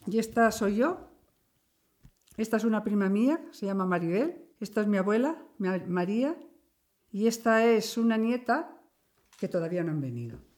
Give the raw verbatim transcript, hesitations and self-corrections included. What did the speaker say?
Y esta soy yo. Esta es una prima mía, se llama Maribel. Esta es mi abuela, María. Y esta es una nieta que todavía no han venido.